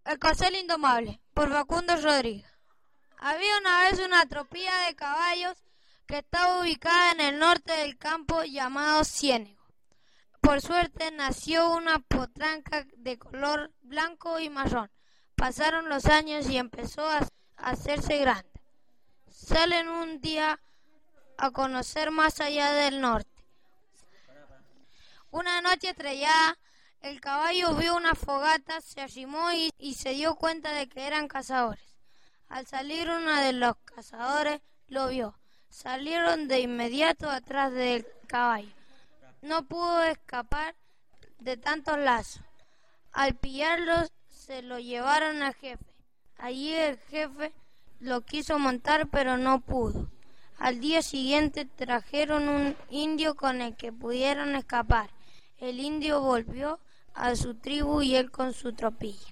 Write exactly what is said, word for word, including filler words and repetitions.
El corcel indomable, por Facundo Rodríguez. Había una vez una tropilla de caballos que estaba ubicada en el norte del campo llamado Ciénego. Por suerte nació una potranca de color blanco y marrón. Pasaron los años y empezó a hacerse grande. Salen un día a conocer más allá del norte. Una noche estrellada, el caballo vio una fogata, se arrimó y, y se dio cuenta de que eran cazadores. Al salir uno de los cazadores lo vio. Salieron de inmediato atrás del caballo. No pudo escapar de tantos lazos. Al pillarlos se lo llevaron al jefe. Allí el jefe lo quiso montar pero no pudo. Al día siguiente trajeron un indio con el que pudieron escapar. El indio volvió a su tribu y él con su tropilla.